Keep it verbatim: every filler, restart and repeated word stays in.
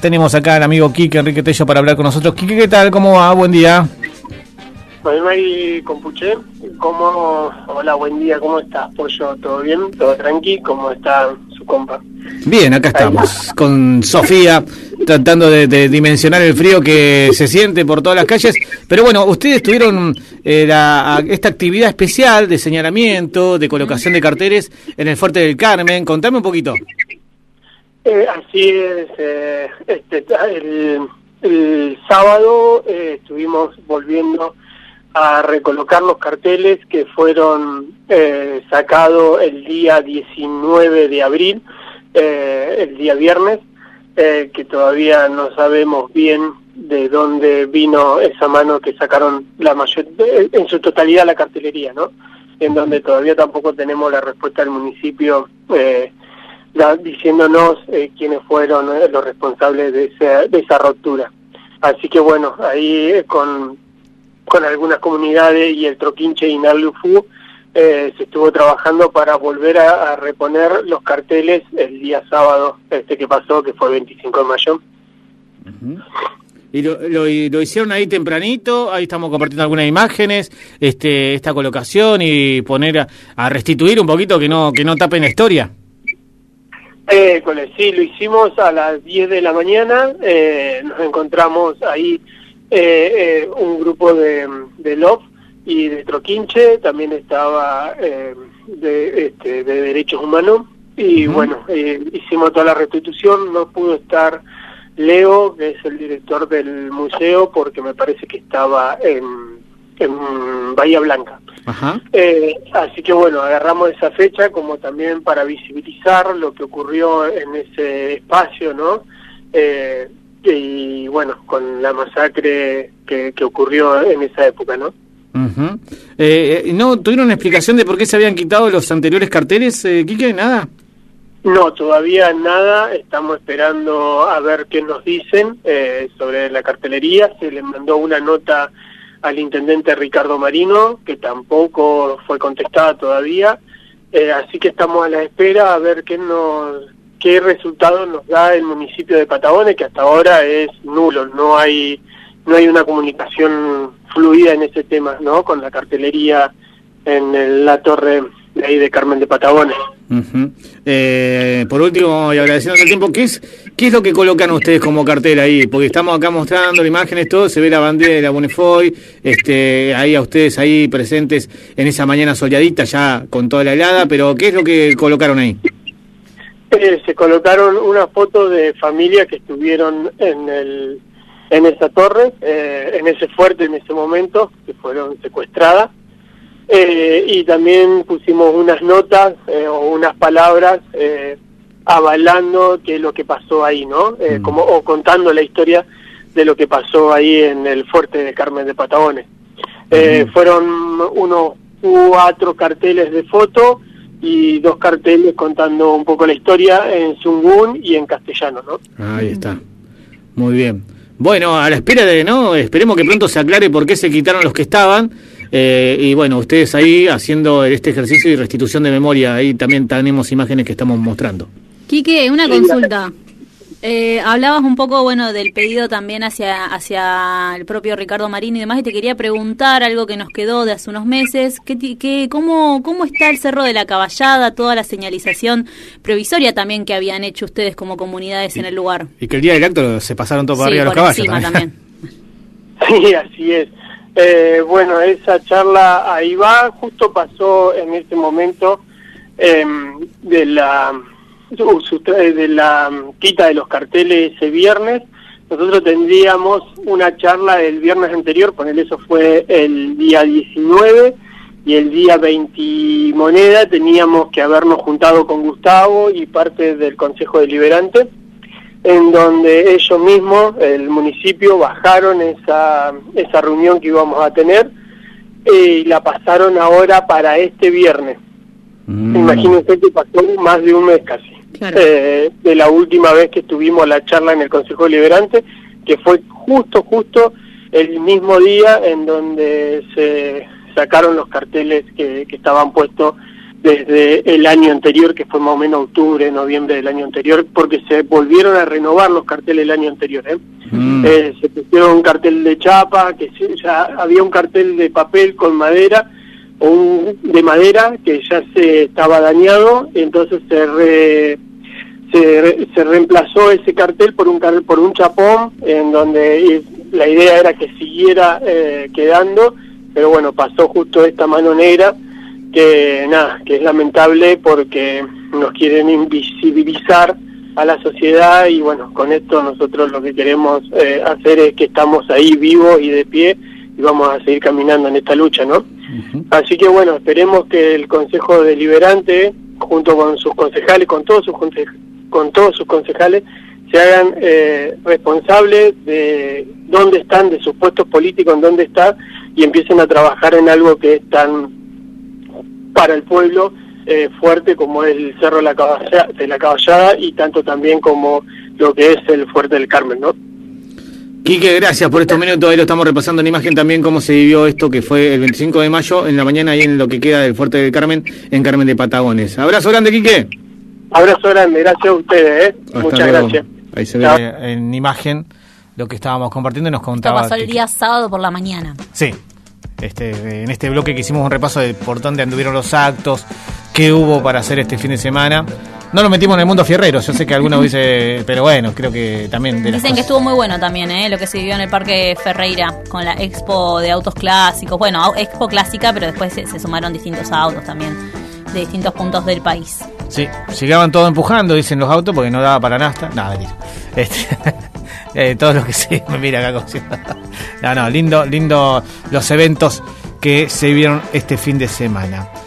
Tenemos acá al amigo Quique Enrique Tello para hablar con nosotros. Quique, ¿qué tal? ¿Cómo va? Buen día. Manuel Compuché, ¿cómo? Hola, buen día, ¿cómo estás, Pollo? ¿Todo bien? ¿Todo tranqui? ¿Cómo está su compa? Bien, acá estamos, con Sofía, tratando de, de dimensionar el frío que se siente por todas las calles. Pero bueno, ustedes tuvieron eh, la, esta actividad especial de señalamiento, de colocación de carteles en el Fuerte del Carmen. Contame un poquito. Eh, así es, eh, este, el, el sábado eh, estuvimos volviendo a recolocar los carteles que fueron eh, sacados el día diecinueve de abril, eh, el día viernes, eh, que todavía no sabemos bien de dónde vino esa mano que sacaron la mayor, en su totalidad la cartelería, ¿no? En donde todavía tampoco tenemos la respuesta del municipio eh, la, diciéndonos eh, quiénes fueron eh, los responsables de esa, de esa ruptura. Así que bueno, ahí eh, con... con algunas comunidades y el Troquinche y Narlufú, eh, se estuvo trabajando para volver a, a reponer los carteles el día sábado este que pasó, que fue el veinticinco de mayo. Uh-huh. ¿Y lo, lo, lo hicieron ahí tempranito? Ahí estamos compartiendo algunas imágenes, este esta colocación y poner a, a restituir un poquito que no que no tapen la historia. Eh, sí, lo hicimos a las diez de la mañana, eh, nos encontramos ahí Eh, eh, un grupo de, de L O F y de Troquinche, también estaba eh, de, este, de Derechos Humanos, y uh-huh. bueno, eh, hicimos toda la restitución. No pudo estar Leo, que es el director del museo, porque me parece que estaba en, en Bahía Blanca. Uh-huh. Eh, así que bueno, agarramos esa fecha como también para visibilizar lo que ocurrió en ese espacio, ¿no? Eh, y bueno, con la masacre que, que ocurrió en esa época, ¿no? Uh-huh. eh, ¿No tuvieron una explicación de por qué se habían quitado los anteriores carteles, eh, Quique? ¿Nada? No, todavía nada. Estamos esperando a ver qué nos dicen eh, sobre la cartelería. Se le mandó una nota al intendente Ricardo Marino, que tampoco fue contestada todavía. Eh, así que estamos a la espera a ver qué nos... qué resultado nos da el municipio de Patagones, que hasta ahora es nulo. No hay no hay una comunicación fluida en ese tema, ¿no? Con la cartelería en el, la torre de ahí de Carmen de Patagones. Uh-huh. eh, por último, y agradeciendo el tiempo, ¿qué es qué es lo que colocan ustedes como cartel ahí? Porque estamos acá mostrando imágenes, todo, se ve la bandera de la Bonifoy, este, ahí a ustedes ahí presentes en esa mañana soleadita ya con toda la helada, pero ¿qué es lo que colocaron ahí? Eh, se colocaron una foto de familia que estuvieron en el en esa torre, eh, en ese fuerte en ese momento, que fueron secuestradas, eh, y también pusimos unas notas eh, o unas palabras eh, avalando qué es lo que pasó ahí, ¿no? Eh, mm. como o contando la historia de lo que pasó ahí en el fuerte de Carmen de Patagones. Eh, mm. Fueron unos cuatro carteles de foto y dos carteles contando un poco la historia en zungún y en castellano, ¿no? Ahí está. Muy bien. Bueno, a la espera de, ¿no? Esperemos que pronto se aclare por qué se quitaron los que estaban. Eh, y bueno, ustedes ahí haciendo este ejercicio y restitución de memoria, ahí también tenemos imágenes que estamos mostrando. Quique, una consulta. Eh, hablabas un poco, bueno, del pedido también hacia hacia el propio Ricardo Marín y demás, y te quería preguntar algo que nos quedó de hace unos meses, ¿qué, qué, cómo, ¿cómo está el Cerro de la Caballada, toda la señalización provisoria también que habían hecho ustedes como comunidades y, en el lugar? Y que el día del acto se pasaron todo para sí, arriba por los caballos. Encima también. Sí, así es. Eh, bueno, esa charla ahí va, justo pasó en ese momento eh, de la... de la quita de los carteles ese viernes. Nosotros tendríamos una charla el viernes anterior, ponele, eso fue el día diecinueve, y el día veinte moneda teníamos que habernos juntado con Gustavo y parte del Consejo Deliberante, en donde ellos mismos, el municipio, bajaron esa, esa reunión que íbamos a tener y la pasaron ahora para este viernes. Mm. Imagínense que pasó más de un mes casi. Claro. Eh, de la última vez que tuvimos la charla en el Consejo Deliberante, que fue justo, justo el mismo día en donde se sacaron los carteles que, que estaban puestos desde el año anterior, que fue más o menos octubre, noviembre del año anterior, porque se volvieron a renovar los carteles del año anterior. ¿eh? Mm. Eh, se pusieron un cartel de chapa, que se, ya había un cartel de papel con madera, o un de madera que ya se estaba dañado, entonces se re, se, re, se reemplazó ese cartel por un por un chapón, en donde la idea era que siguiera eh, quedando, pero bueno, pasó justo esta mano negra, que nada, que es lamentable porque nos quieren invisibilizar a la sociedad, y bueno, con esto nosotros lo que queremos eh, hacer es que estamos ahí vivos y de pie, y vamos a seguir caminando en esta lucha, ¿no? Uh-huh. Así que bueno, esperemos que el Consejo Deliberante, junto con sus concejales, con todos sus concejales, con todos sus concejales, se hagan eh, responsables de dónde están, de sus puestos políticos, en dónde están, y empiecen a trabajar en algo que es tan para el pueblo eh, fuerte como es el Cerro de la Caballada, de la Caballada, y tanto también como lo que es el Fuerte del Carmen, ¿no? Quique, gracias por estos minutos. Ahí lo estamos repasando en imagen también cómo se vivió esto, que fue el veinticinco de mayo en la mañana, ahí en lo que queda del Fuerte del Carmen, en Carmen de Patagones. Abrazo grande, Quique. Abrazo grande, gracias a ustedes, ¿eh? Hasta Muchas luego. gracias. Ahí se ve Chao. En imagen lo que estábamos compartiendo y nos contaba. Esto pasó el día sábado por la mañana. Sí. Este, en este bloque que hicimos un repaso de por dónde anduvieron los actos, qué hubo para hacer este fin de semana. No lo metimos en el mundo fierrero, yo sé que algunos dice, pero bueno, creo que también de las Dicen cosas. que estuvo muy bueno también, ¿eh? Lo que se vivió en el Parque Ferreira con la expo de autos clásicos. Bueno, expo clásica, pero después se, se sumaron distintos autos también de distintos puntos del país. Sí, llegaban todos empujando, dicen los autos, porque no daba para nafta. Nada, mentira. Este, eh, todos los que sí, me mira acá como si... No, no, lindo, lindo los eventos que se vieron este fin de semana.